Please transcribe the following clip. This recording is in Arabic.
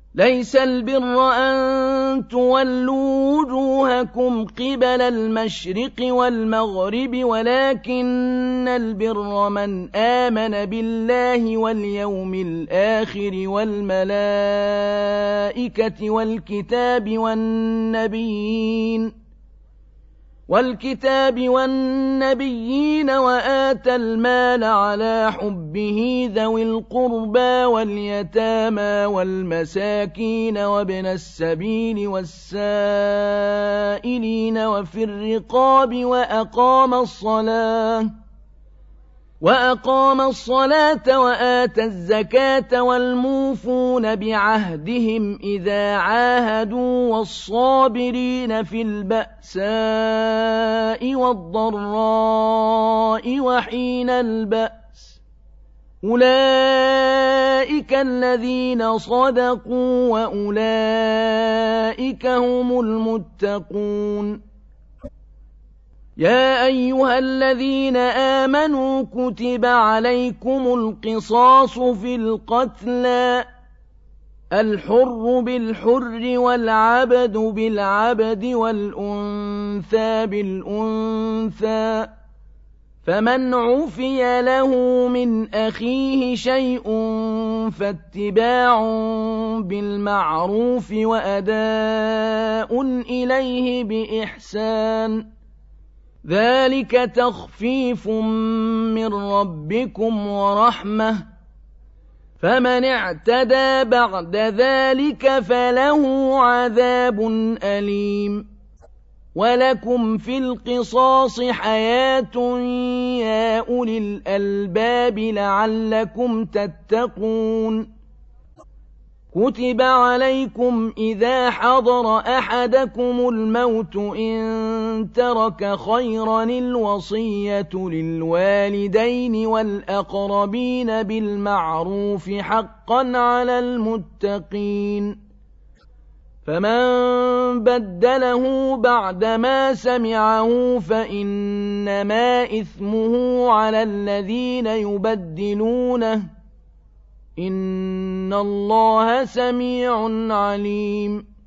ليس البر أن تولوا وجوهكم قبل المشرق والمغرب ولكن البر من آمن بالله واليوم الآخر والملائكة والكتاب والنبيين وآتى المال على حبه ذوي القربى واليتامى والمساكين وابن السبيل والسائلين وفي الرقاب وأقام الصلاة وآتى الزكاة والموفون بعهدهم إذا عاهدوا والصابرين في البأساء والضراء وحين البأس أولئك الذين صدقوا وأولئك هم المتقون يا أيها الذين آمنوا كتب عليكم القصاص في القتلى الحر بالحر والعبد بالعبد والأنثى بالأنثى فمن عفي له من أخيه شيء فاتباع بالمعروف وأداء إليه بإحسان ذلك تخفيف من ربكم ورحمة فمن اعتدى بعد ذلك فله عذاب أليم ولكم في القصاص حياة يا أولي الألباب لعلكم تتقون كتب عليكم إذا حضر أحدكم الموت إن ترك خيرا الوصية للوالدين والأقربين بالمعروف حقا على المتقين فمن بدله بعدما سمعه فإنما إثمه على الذين يبدلونه إن الله سميع عليم